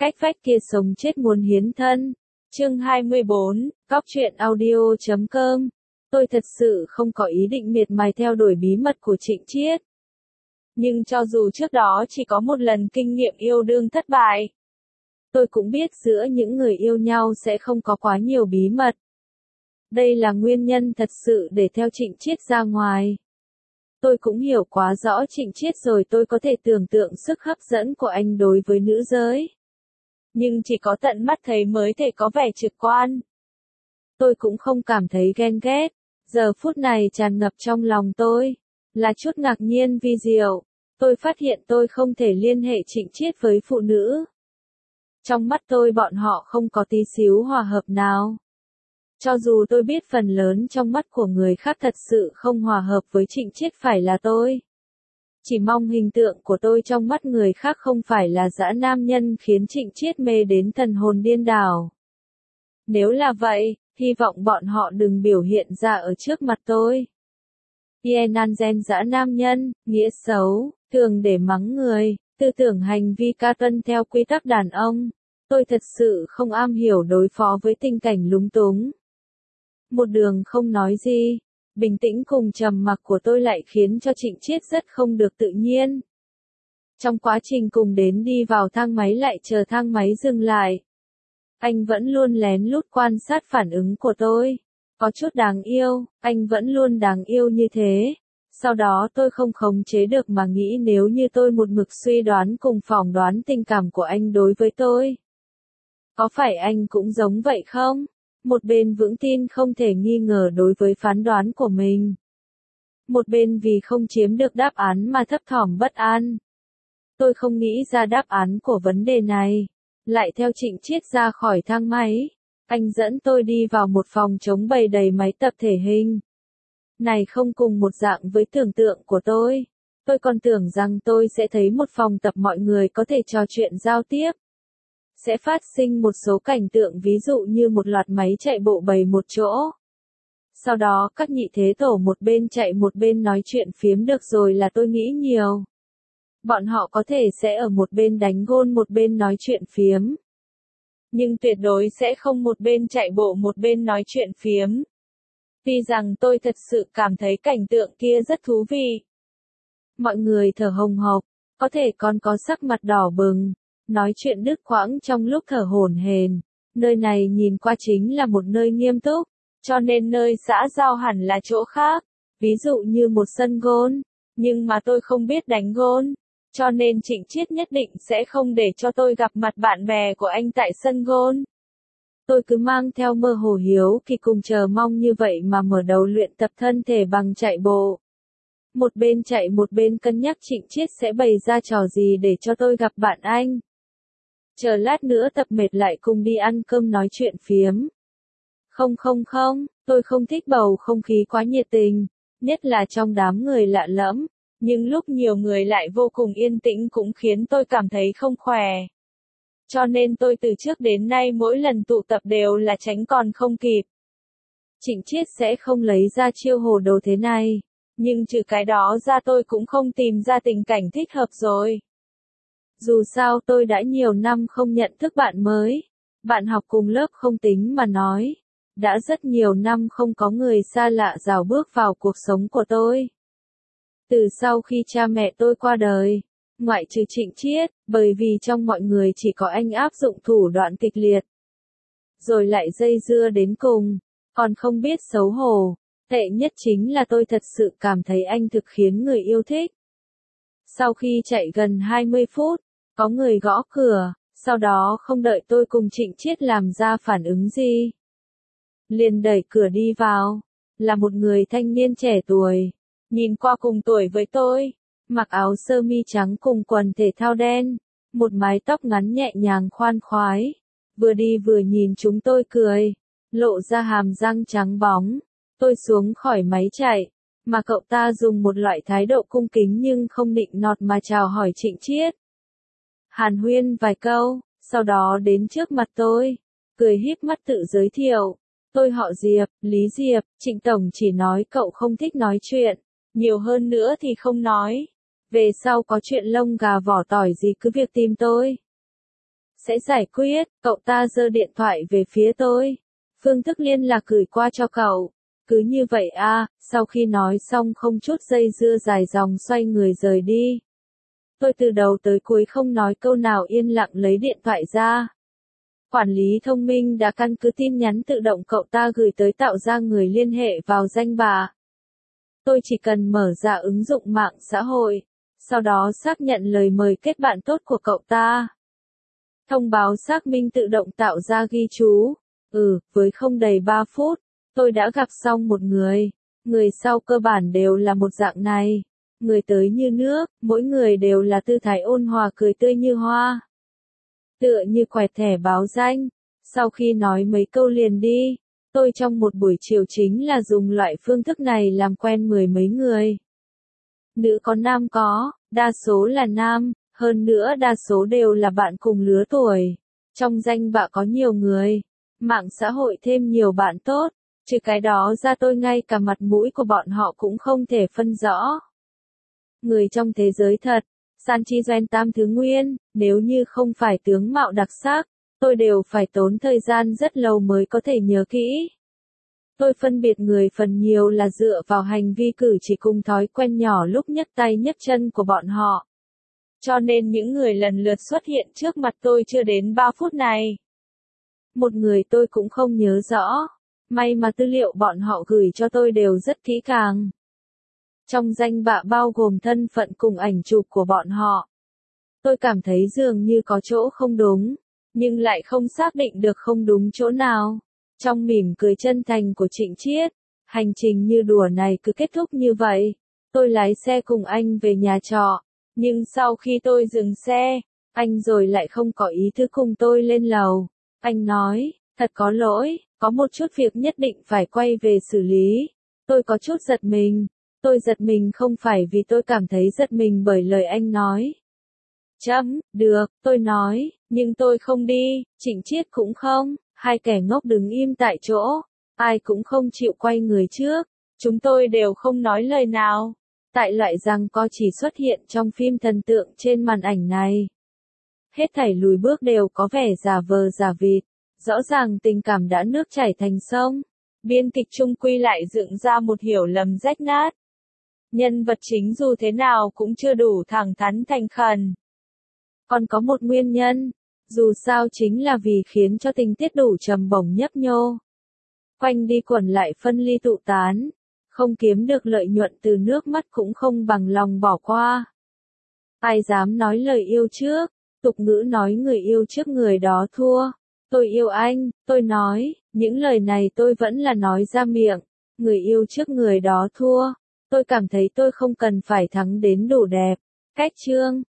cách vách kia sống chết muốn hiến thân. Chương 24, Cóc truyện audio.com. Tôi thật sự không có ý định miệt mài theo đuổi bí mật của Trịnh Chiết. Nhưng cho dù trước đó chỉ có một lần kinh nghiệm yêu đương thất bại, tôi cũng biết giữa những người yêu nhau sẽ không có quá nhiều bí mật. Đây là nguyên nhân thật sự để theo Trịnh Chiết ra ngoài. Tôi cũng hiểu quá rõ Trịnh Chiết rồi, tôi có thể tưởng tượng sức hấp dẫn của anh đối với nữ giới. Nhưng chỉ có tận mắt thấy mới thể có vẻ trực quan. Tôi cũng không cảm thấy ghen ghét. Giờ phút này tràn ngập trong lòng tôi là chút ngạc nhiên vi diệu. Tôi phát hiện tôi không thể liên hệ Trịnh Chiết với phụ nữ. Trong mắt tôi bọn họ không có tí xíu hòa hợp nào. Cho dù tôi biết phần lớn trong mắt của người khác thật sự không hòa hợp với Trịnh Chiết phải là tôi. Chỉ mong hình tượng của tôi trong mắt người khác không phải là dã nam nhân khiến Trịnh Chiết mê đến thần hồn điên đảo. Nếu là vậy, hy vọng bọn họ đừng biểu hiện ra ở trước mặt tôi. Yenangen dã nam nhân, nghĩa xấu, thường để mắng người, tư tưởng hành vi ca tuân theo quy tắc đàn ông. Tôi thật sự không am hiểu đối phó với tình cảnh lúng túng. Một đường không nói gì, bình tĩnh cùng trầm mặc của tôi lại khiến cho Trịnh Chiết rất không được tự nhiên. Trong quá trình cùng đến đi vào thang máy lại chờ thang máy dừng lại, anh vẫn luôn lén lút quan sát phản ứng của tôi. Có chút đáng yêu, anh vẫn luôn đáng yêu như thế. Sau đó tôi không khống chế được mà nghĩ nếu như tôi một mực suy đoán cùng phỏng đoán tình cảm của anh đối với tôi. Có phải anh cũng giống vậy không? Một bên vững tin không thể nghi ngờ đối với phán đoán của mình. Một bên vì không chiếm được đáp án mà thấp thỏm bất an. Tôi không nghĩ ra đáp án của vấn đề này. Lại theo Trịnh Chiết ra khỏi thang máy. Anh dẫn tôi đi vào một phòng trống bày đầy máy tập thể hình. Này không cùng một dạng với tưởng tượng của tôi. Tôi còn tưởng rằng tôi sẽ thấy một phòng tập mọi người có thể trò chuyện giao tiếp. Sẽ phát sinh một số cảnh tượng ví dụ như một loạt máy chạy bộ bày một chỗ. Sau đó các nhị thế tổ một bên chạy một bên nói chuyện phiếm được rồi là tôi nghĩ nhiều. Bọn họ có thể sẽ ở một bên đánh gôn một bên nói chuyện phiếm. Nhưng tuyệt đối sẽ không một bên chạy bộ một bên nói chuyện phiếm. Tuy rằng tôi thật sự cảm thấy cảnh tượng kia rất thú vị. Mọi người thở hồng hộc, có thể còn có sắc mặt đỏ bừng, nói chuyện đứt quãng trong lúc thở hổn hển. Nơi này nhìn qua chính là một nơi nghiêm túc, cho nên nơi xã giao hẳn là chỗ khác, ví dụ như một sân gôn. Nhưng mà tôi không biết đánh gôn, cho nên Trịnh Chiết nhất định sẽ không để cho tôi gặp mặt bạn bè của anh tại sân gôn. Tôi cứ mang theo mơ hồ hiếu kỳ cùng chờ mong như vậy mà mở đầu luyện tập thân thể bằng chạy bộ. Một bên chạy một bên cân nhắc Trịnh Chiết sẽ bày ra trò gì để cho tôi gặp bạn anh. Chờ lát nữa tập mệt lại cùng đi ăn cơm nói chuyện phiếm. Không, tôi không thích bầu không khí quá nhiệt tình, nhất là trong đám người lạ lẫm, nhưng lúc nhiều người lại vô cùng yên tĩnh cũng khiến tôi cảm thấy không khỏe. Cho nên tôi từ trước đến nay mỗi lần tụ tập đều là tránh còn không kịp. Trịnh Chiết sẽ không lấy ra chiêu hồ đồ thế này, nhưng trừ cái đó ra tôi cũng không tìm ra tình cảnh thích hợp rồi. Dù sao tôi đã nhiều năm không nhận thức bạn mới, bạn học cùng lớp không tính mà nói. Đã rất nhiều năm không có người xa lạ rào bước vào cuộc sống của tôi. Từ sau khi cha mẹ tôi qua đời, ngoại trừ Trịnh Chiết, bởi vì trong mọi người chỉ có anh áp dụng thủ đoạn kịch liệt. Rồi lại dây dưa đến cùng, còn không biết xấu hổ. Tệ nhất chính là tôi thật sự cảm thấy anh thực khiến người yêu thích. Sau khi chạy gần 20 phút, có người gõ cửa, sau đó không đợi tôi cùng Trịnh Chiết làm ra phản ứng gì. Liền đẩy cửa đi vào, là một người thanh niên trẻ tuổi, nhìn qua cùng tuổi với tôi, mặc áo sơ mi trắng cùng quần thể thao đen, một mái tóc ngắn nhẹ nhàng khoan khoái, vừa đi vừa nhìn chúng tôi cười, lộ ra hàm răng trắng bóng. Tôi xuống khỏi máy chạy, mà cậu ta dùng một loại thái độ cung kính nhưng không nịnh nọt mà chào hỏi Trịnh Chiết. Hàn huyên vài câu, sau đó đến trước mặt tôi, cười híp mắt tự giới thiệu. Tôi họ Diệp, Lý Diệp, Trịnh Tổng chỉ nói cậu không thích nói chuyện, nhiều hơn nữa thì không nói. Về sau có chuyện lông gà vỏ tỏi gì cứ việc tìm tôi. Sẽ giải quyết, cậu ta giơ điện thoại về phía tôi. Phương thức liên lạc gửi qua cho cậu. Cứ như vậy à, sau khi nói xong không chút dây dưa dài dòng xoay người rời đi. Tôi từ đầu tới cuối không nói câu nào yên lặng lấy điện thoại ra. Quản lý thông minh đã căn cứ tin nhắn tự động cậu ta gửi tới tạo ra người liên hệ vào danh bạ. Tôi chỉ cần mở ra ứng dụng mạng xã hội, sau đó xác nhận lời mời kết bạn tốt của cậu ta. Thông báo xác minh tự động tạo ra ghi chú. Với không đầy 3 phút, tôi đã gặp xong một người. Người sau cơ bản đều là một dạng này. Người tới như nước, mỗi người đều là tư thái ôn hòa cười tươi như hoa. Tựa như quẹt thẻ báo danh. Sau khi nói mấy câu liền đi, tôi trong một buổi chiều chính là dùng loại phương thức này làm quen mười mấy người. Nữ có nam có, đa số là nam, hơn nữa đa số đều là bạn cùng lứa tuổi. Trong danh bạ có nhiều người, mạng xã hội thêm nhiều bạn tốt, trừ cái đó ra tôi ngay cả mặt mũi của bọn họ cũng không thể phân rõ. Người trong thế giới thật, san chi doanh tam thứ nguyên, nếu như không phải tướng mạo đặc sắc, tôi đều phải tốn thời gian rất lâu mới có thể nhớ kỹ. Tôi phân biệt người phần nhiều là dựa vào hành vi cử chỉ cùng thói quen nhỏ lúc nhấc tay nhấc chân của bọn họ. Cho nên những người lần lượt xuất hiện trước mặt tôi chưa đến 3 phút này. Một người tôi cũng không nhớ rõ. May mà tư liệu bọn họ gửi cho tôi đều rất kỹ càng. Trong danh bạ bao gồm thân phận cùng ảnh chụp của bọn họ. Tôi cảm thấy dường như có chỗ không đúng, nhưng lại không xác định được không đúng chỗ nào. Trong mỉm cười chân thành của Trịnh Chiết, hành trình như đùa này cứ kết thúc như vậy. Tôi lái xe cùng anh về nhà trọ, nhưng sau khi tôi dừng xe, anh rồi lại không có ý thức cùng tôi lên lầu. Anh nói, thật có lỗi, có một chút việc nhất định phải quay về xử lý. Tôi có chút giật mình. Tôi giật mình không phải vì tôi cảm thấy giật mình bởi lời anh nói. Được, tôi nói, nhưng tôi không đi, Trịnh Chiết cũng không, hai kẻ ngốc đứng im tại chỗ, ai cũng không chịu quay người trước, chúng tôi đều không nói lời nào. Tại loại giằng co chỉ xuất hiện trong phim thần tượng trên màn ảnh này. Hết thảy lùi bước đều có vẻ giả vờ giả vịt, rõ ràng tình cảm đã nước chảy thành sông. Biên kịch chung quy lại dựng ra một hiểu lầm rách nát. Nhân vật chính dù thế nào cũng chưa đủ thẳng thắn thành khẩn. Còn có một nguyên nhân, dù sao chính là vì khiến cho tình tiết đủ trầm bổng nhấp nhô. Quanh đi quẩn lại phân ly tụ tán, không kiếm được lợi nhuận từ nước mắt cũng không bằng lòng bỏ qua. Ai dám nói lời yêu trước, tục ngữ nói người yêu trước người đó thua. Tôi yêu anh, tôi nói, những lời này tôi vẫn là nói ra miệng, người yêu trước người đó thua. Tôi cảm thấy tôi không cần phải thắng đến đủ đẹp. Cách chương